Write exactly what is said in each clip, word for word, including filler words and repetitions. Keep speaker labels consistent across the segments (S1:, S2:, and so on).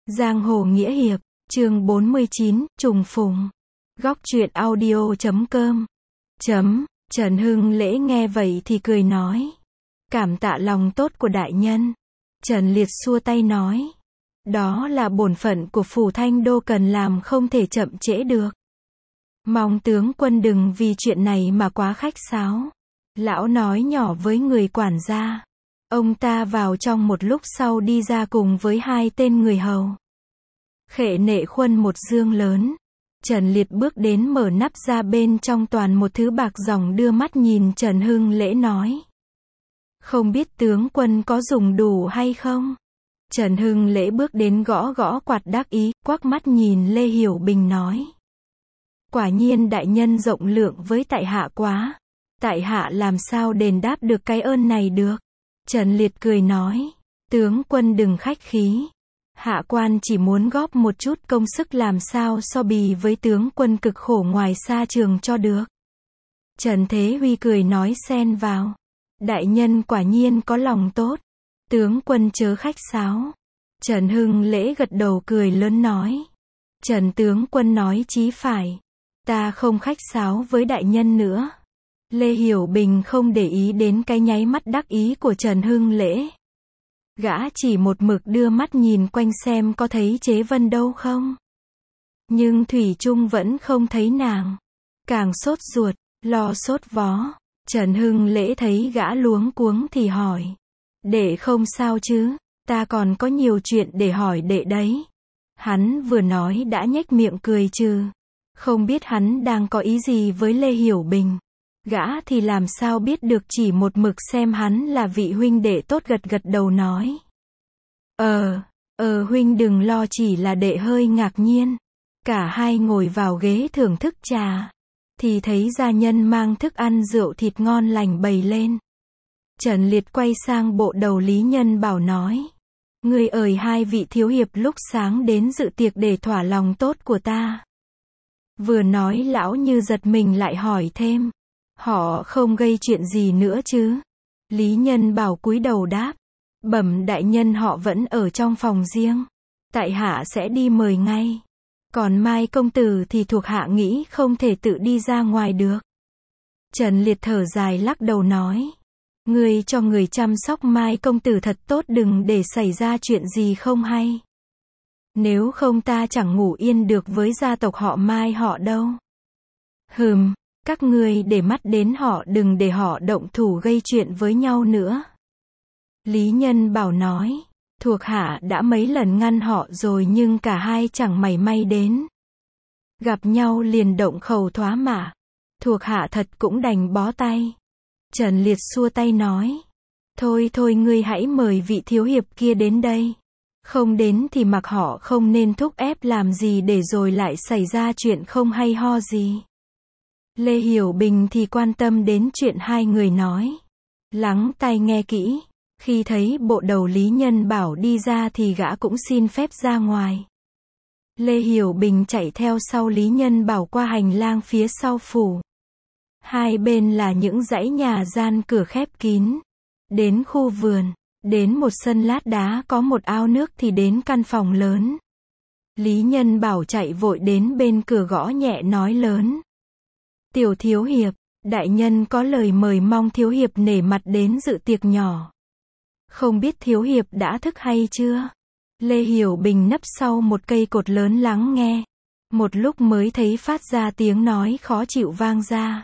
S1: Giang hồ nghĩa hiệp, chương bốn mươi chín, trùng phùng. Góc truyện audio chấm com. Chấm, Trần Hưng Lễ nghe vậy thì cười nói. Cảm tạ lòng tốt của đại nhân. Trần Liệt xua tay nói. Đó là bổn phận của phủ Thanh Đô cần làm, không thể chậm trễ được. Mong tướng quân đừng vì chuyện này mà quá khách sáo. Lão nói nhỏ với người quản gia. Ông ta vào trong một lúc sau đi ra cùng với hai tên người hầu. Khệ nệ khuân một dương lớn. Trần Liệt bước đến mở nắp ra, bên trong toàn một thứ bạc ròng, đưa mắt nhìn Trần Hưng Lễ nói. Không biết tướng quân có dùng đủ hay không? Trần Hưng Lễ bước đến gõ gõ quạt đắc ý, quắc mắt nhìn Lê Hiểu Bình nói. Quả nhiên đại nhân rộng lượng với tại hạ quá. Tại hạ làm sao đền đáp được cái ơn này được? Trần Liệt cười nói. Tướng quân đừng khách khí. Hạ quan chỉ muốn góp một chút công sức làm sao so bì với tướng quân cực khổ ngoài xa trường cho được. Trần Thế Huy cười nói xen vào. Đại nhân quả nhiên có lòng tốt. Tướng quân chớ khách sáo. Trần Hưng Lễ gật đầu cười lớn nói. Trần tướng quân nói chí phải. Ta không khách sáo với đại nhân nữa. Lê Hiểu Bình không để ý đến cái nháy mắt đắc ý của Trần Hưng Lễ. Gã chỉ một mực đưa mắt nhìn quanh xem có thấy Chế Vân đâu không. Nhưng thủy chung vẫn không thấy nàng. Càng sốt ruột, lo sốt vó. Trần Hưng Lễ thấy gã luống cuống thì hỏi. Đệ không sao chứ, ta còn có nhiều chuyện để hỏi đệ đấy. Hắn vừa nói đã nhếch miệng cười trừ. Không biết hắn đang có ý gì với Lê Hiểu Bình. Gã thì làm sao biết được, chỉ một mực xem hắn là vị huynh đệ tốt, gật gật đầu nói. Ờ, ờ huynh đừng lo, chỉ là đệ hơi ngạc nhiên. Cả hai ngồi vào ghế thưởng thức trà. Thì thấy gia nhân mang thức ăn rượu thịt ngon lành bày lên. Trần Liệt quay sang bộ đầu Lý Nhân Bảo nói. Người ơi, hai vị thiếu hiệp lúc sáng đến dự tiệc để thỏa lòng tốt của ta. Vừa nói lão như giật mình lại hỏi thêm. Họ không gây chuyện gì nữa chứ? Lý Nhân Bảo cúi đầu đáp. Bẩm đại nhân, họ vẫn ở trong phòng riêng. Tại hạ sẽ đi mời ngay. Còn Mai công tử thì thuộc hạ nghĩ không thể tự đi ra ngoài được. Trần Liệt thở dài lắc đầu nói. Người cho người chăm sóc Mai công tử thật tốt, đừng để xảy ra chuyện gì không hay. Nếu không ta chẳng ngủ yên được với gia tộc họ Mai họ đâu. Hừm. Các ngươi để mắt đến họ, đừng để họ động thủ gây chuyện với nhau nữa. Lý Nhân Bảo nói. Thuộc hạ đã mấy lần ngăn họ rồi nhưng cả hai chẳng mảy may đến. Gặp nhau liền động khẩu thoá mạ. Thuộc hạ thật cũng đành bó tay. Trần Liệt xua tay nói. Thôi thôi, ngươi hãy mời vị thiếu hiệp kia đến đây. Không đến thì mặc họ, không nên thúc ép làm gì để rồi lại xảy ra chuyện không hay ho gì. Lê Hiểu Bình thì quan tâm đến chuyện hai người nói. Lắng tai nghe kỹ. Khi thấy bộ đầu Lý Nhân Bảo đi ra thì gã cũng xin phép ra ngoài. Lê Hiểu Bình chạy theo sau Lý Nhân Bảo qua hành lang phía sau phủ. Hai bên là những dãy nhà gian cửa khép kín. Đến khu vườn. Đến một sân lát đá có một ao nước thì đến căn phòng lớn. Lý Nhân Bảo chạy vội đến bên cửa gõ nhẹ nói lớn. Tiểu thiếu hiệp, đại nhân có lời mời, mong thiếu hiệp nể mặt đến dự tiệc nhỏ. Không biết thiếu hiệp đã thức hay chưa? Lê Hiểu Bình nấp sau một cây cột lớn lắng nghe. Một lúc mới thấy phát ra tiếng nói khó chịu vang ra.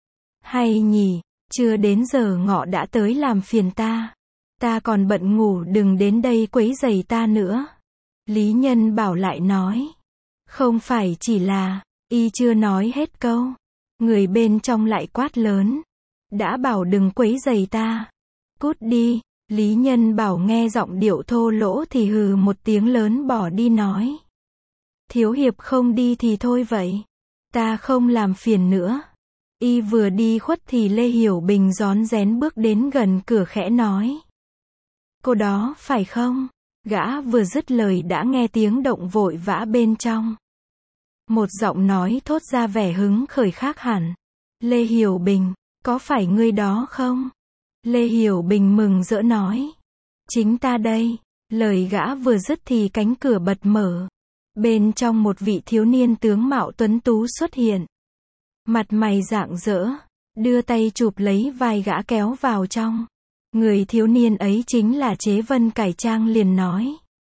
S1: Hay nhỉ, chưa đến giờ ngọ đã tới làm phiền ta. Ta còn bận ngủ, đừng đến đây quấy rầy ta nữa. Lý Nhân Bảo lại nói. Không phải chỉ là, y chưa nói hết câu. Người bên trong lại quát lớn. Đã bảo đừng quấy rầy ta. Cút đi. Lý Nhân Bảo nghe giọng điệu thô lỗ thì hừ một tiếng lớn bỏ đi nói. Thiếu hiệp không đi thì thôi vậy. Ta không làm phiền nữa. Y vừa đi khuất thì Lê Hiểu Bình rón rén bước đến gần cửa khẽ nói. Cô đó phải không? Gã vừa dứt lời đã nghe tiếng động vội vã bên trong. Một giọng nói thốt ra vẻ hứng khởi khác hẳn. Lê Hiểu Bình, có phải ngươi đó không? Lê Hiểu Bình mừng rỡ nói. Chính ta đây. Lời gã vừa dứt thì cánh cửa bật mở. Bên trong một vị thiếu niên tướng mạo tuấn tú xuất hiện. Mặt mày rạng rỡ, đưa tay chụp lấy vai gã kéo vào trong. Người thiếu niên ấy chính là Chế Vân cải trang liền nói.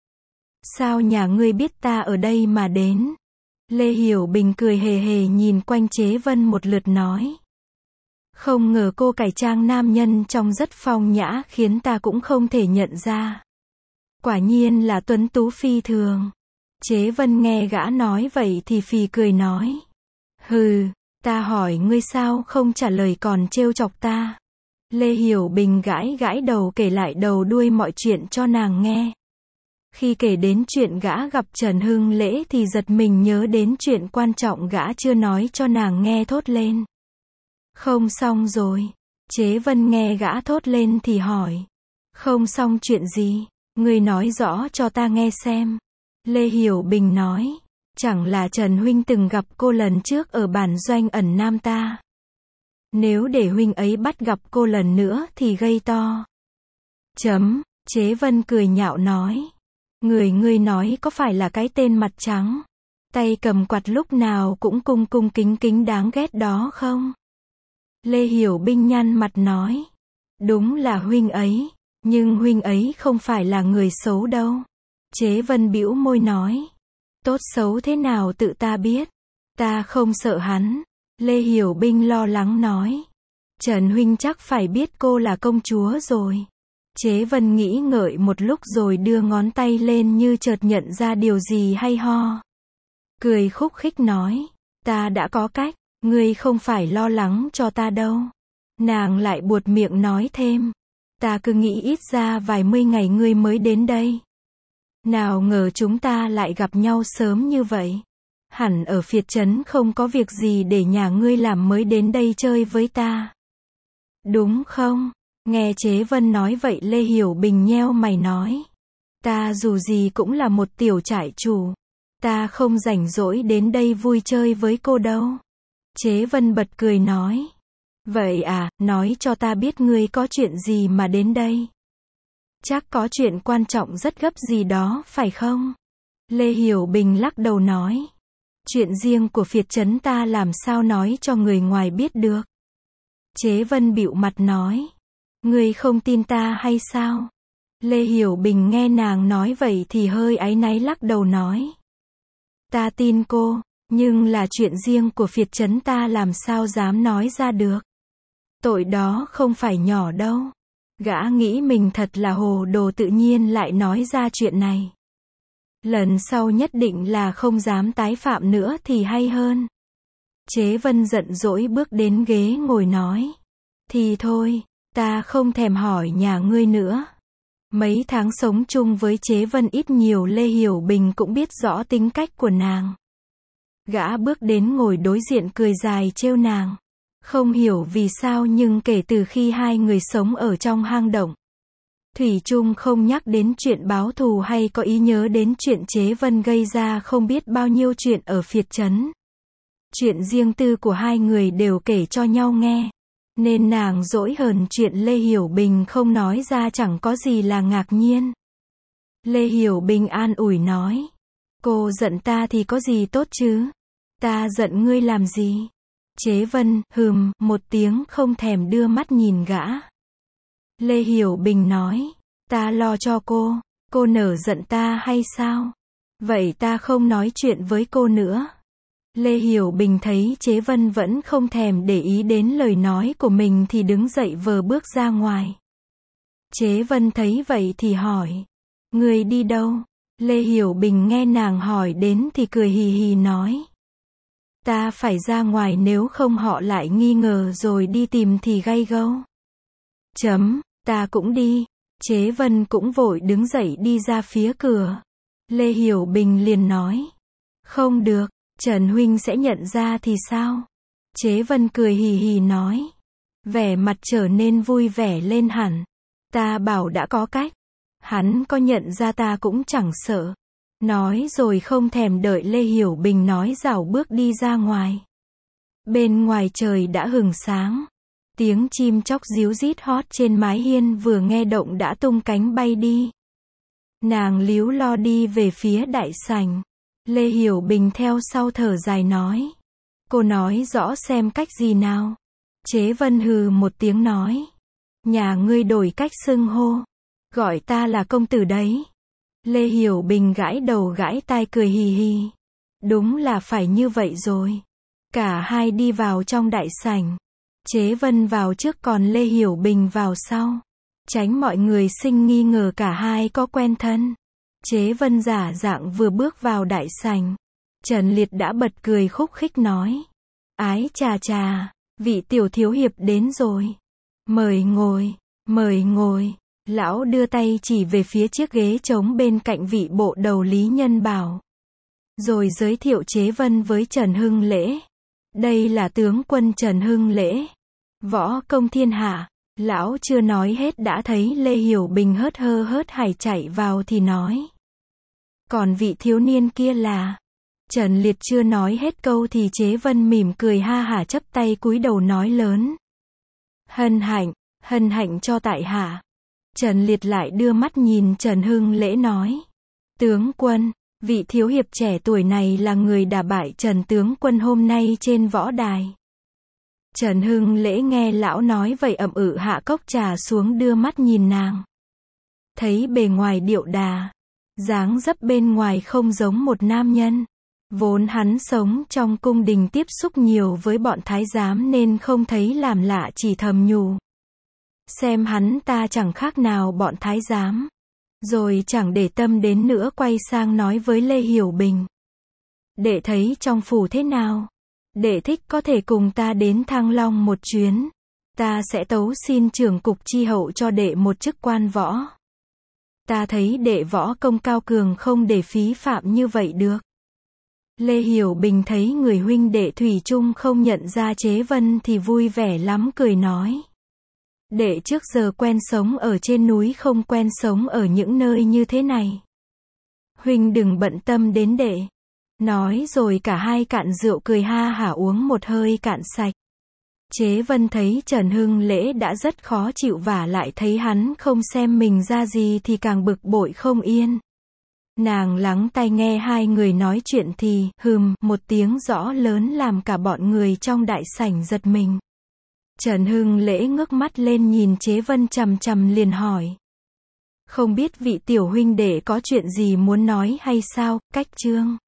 S1: Sao nhà ngươi biết ta ở đây mà đến? Lê Hiểu Bình cười hề hề nhìn quanh Chế Vân một lượt nói. Không ngờ cô cải trang nam nhân trông rất phong nhã khiến ta cũng không thể nhận ra. Quả nhiên là tuấn tú phi thường. Chế Vân nghe gã nói vậy thì phì cười nói. Hừ, ta hỏi ngươi sao không trả lời còn trêu chọc ta. Lê Hiểu Bình gãi gãi đầu kể lại đầu đuôi mọi chuyện cho nàng nghe. Khi kể đến chuyện gã gặp Trần Hưng Lễ thì giật mình nhớ đến chuyện quan trọng gã chưa nói cho nàng nghe thốt lên. Không xong rồi. Chế Vân nghe gã thốt lên thì hỏi. Không xong chuyện gì? Ngươi nói rõ cho ta nghe xem. Lê Hiểu Bình nói. Chẳng là Trần Huynh từng gặp cô lần trước ở bản doanh ẩn Nam ta. Nếu để Huynh ấy bắt gặp cô lần nữa thì gây to. Chấm. Chế Vân cười nhạo nói. Người ngươi nói có phải là cái tên mặt trắng, tay cầm quạt lúc nào cũng cung cung kính kính đáng ghét đó không? Lê Hiểu Bình nhăn mặt nói. Đúng là huynh ấy, nhưng huynh ấy không phải là người xấu đâu. Chế Vân bĩu môi nói. Tốt xấu thế nào tự ta biết. Ta không sợ hắn. Lê Hiểu Bình lo lắng nói. Trần Huynh chắc phải biết cô là công chúa rồi. Chế Vân nghĩ ngợi một lúc rồi đưa ngón tay lên như chợt nhận ra điều gì hay ho. Cười khúc khích nói. Ta đã có cách, ngươi không phải lo lắng cho ta đâu. Nàng lại buột miệng nói thêm. Ta cứ nghĩ ít ra vài mươi ngày ngươi mới đến đây. Nào ngờ chúng ta lại gặp nhau sớm như vậy. Hẳn ở phiệt trấn không có việc gì để nhà ngươi làm mới đến đây chơi với ta. Đúng không? Nghe Chế Vân nói vậy Lê Hiểu Bình nheo mày nói. Ta dù gì cũng là một tiểu trại chủ. Ta không rảnh rỗi đến đây vui chơi với cô đâu. Chế Vân bật cười nói. Vậy à, nói cho ta biết ngươi có chuyện gì mà đến đây. Chắc có chuyện quan trọng rất gấp gì đó, phải không? Lê Hiểu Bình lắc đầu nói. Chuyện riêng của phiệt trấn ta làm sao nói cho người ngoài biết được. Chế Vân bĩu mặt nói. Ngươi không tin ta hay sao? Lê Hiểu Bình nghe nàng nói vậy thì hơi áy náy lắc đầu nói. Ta tin cô, nhưng là chuyện riêng của phiệt trấn ta làm sao dám nói ra được. Tội đó không phải nhỏ đâu. Gã nghĩ mình thật là hồ đồ tự nhiên lại nói ra chuyện này. Lần sau nhất định là không dám tái phạm nữa thì hay hơn. Chế Vân giận dỗi bước đến ghế ngồi nói. Thì thôi, ta không thèm hỏi nhà ngươi nữa. Mấy tháng sống chung với Chế Vân ít nhiều Lê Hiểu Bình cũng biết rõ tính cách của nàng. Gã bước đến ngồi đối diện cười dài trêu nàng. Không hiểu vì sao nhưng kể từ khi hai người sống ở trong hang động, thủy chung không nhắc đến chuyện báo thù hay có ý nhớ đến chuyện Chế Vân gây ra không biết bao nhiêu chuyện ở phiệt trấn. Chuyện riêng tư của hai người đều kể cho nhau nghe. Nên nàng dỗi hờn chuyện Lê Hiểu Bình không nói ra chẳng có gì là ngạc nhiên. Lê Hiểu Bình an ủi nói. Cô giận ta thì có gì tốt chứ? Ta giận ngươi làm gì? Chế Vân, hừm, một tiếng không thèm đưa mắt nhìn gã. Lê Hiểu Bình nói. Ta lo cho cô, cô nở giận ta hay sao? Vậy ta không nói chuyện với cô nữa. Lê Hiểu Bình thấy Chế Vân vẫn không thèm để ý đến lời nói của mình thì đứng dậy vờ bước ra ngoài. Chế Vân thấy vậy thì hỏi. Người đi đâu? Lê Hiểu Bình nghe nàng hỏi đến thì cười hì hì nói. Ta phải ra ngoài nếu không họ lại nghi ngờ rồi đi tìm thì gay gâu. Chấm, ta cũng đi. Chế Vân cũng vội đứng dậy đi ra phía cửa. Lê Hiểu Bình liền nói. Không được, Trần Huynh sẽ nhận ra thì sao? Chế Vân cười hì hì nói. Vẻ mặt trở nên vui vẻ lên hẳn. Ta bảo đã có cách. Hắn có nhận ra ta cũng chẳng sợ. Nói rồi không thèm đợi Lê Hiểu Bình nói rảo bước đi ra ngoài. Bên ngoài trời đã hừng sáng. Tiếng chim chóc ríu rít hót trên mái hiên vừa nghe động đã tung cánh bay đi. Nàng líu lo đi về phía đại sảnh. Lê Hiểu Bình theo sau thở dài nói. Cô nói rõ xem cách gì nào. Chế Vân hừ một tiếng nói. Nhà ngươi đổi cách xưng hô. Gọi ta là công tử đấy. Lê Hiểu Bình gãi đầu gãi tai cười hì hì. Đúng là phải như vậy rồi. Cả hai đi vào trong đại sảnh. Chế Vân vào trước còn Lê Hiểu Bình vào sau. Tránh mọi người sinh nghi ngờ cả hai có quen thân. Chế Vân giả dạng vừa bước vào đại sảnh. Trần Liệt đã bật cười khúc khích nói. Ái chà chà, vị tiểu thiếu hiệp đến rồi. Mời ngồi, mời ngồi. Lão đưa tay chỉ về phía chiếc ghế trống bên cạnh vị bộ đầu Lý Nhân Bảo. Rồi giới thiệu Chế Vân với Trần Hưng Lễ. Đây là tướng quân Trần Hưng Lễ. Võ công thiên hạ. Lão chưa nói hết đã thấy Lê Hiểu Bình hớt hơ hớt hải chạy vào thì nói. Còn vị thiếu niên kia là... Trần Liệt chưa nói hết câu thì Chế Vân mỉm cười ha hả chắp tay cúi đầu nói lớn. Hân hạnh, hân hạnh cho tại hạ. Trần Liệt lại đưa mắt nhìn Trần Hưng Lễ nói. Tướng quân, vị thiếu hiệp trẻ tuổi này là người đả bại Trần tướng quân hôm nay trên võ đài. Trần Hưng Lễ nghe lão nói vậy ậm ừ hạ cốc trà xuống đưa mắt nhìn nàng. Thấy bề ngoài điệu đà, dáng dấp bên ngoài không giống một nam nhân. Vốn hắn sống trong cung đình tiếp xúc nhiều với bọn thái giám nên không thấy làm lạ chỉ thầm nhủ. Xem hắn ta chẳng khác nào bọn thái giám. Rồi chẳng để tâm đến nữa quay sang nói với Lê Hiểu Bình. Đệ thấy trong phủ thế nào? Đệ thích có thể cùng ta đến Thăng Long một chuyến. Ta sẽ tấu xin trưởng cục chi hậu cho đệ một chức quan võ. Ta thấy đệ võ công cao cường không để phí phạm như vậy được. Lê Hiểu Bình thấy người huynh đệ thủy chung không nhận ra Chế Vân thì vui vẻ lắm cười nói. Đệ trước giờ quen sống ở trên núi không quen sống ở những nơi như thế này. Huynh đừng bận tâm đến đệ. Nói rồi cả hai cạn rượu cười ha hả uống một hơi cạn sạch. Chế Vân thấy Trần Hưng Lễ đã rất khó chịu và lại thấy hắn không xem mình ra gì thì càng bực bội không yên. Nàng lắng tai nghe hai người nói chuyện thì, hừm, một tiếng rõ lớn làm cả bọn người trong đại sảnh giật mình. Trần Hưng Lễ ngước mắt lên nhìn Chế Vân chằm chằm liền hỏi. Không biết vị tiểu huynh đệ có chuyện gì muốn nói hay sao, Cách Trương?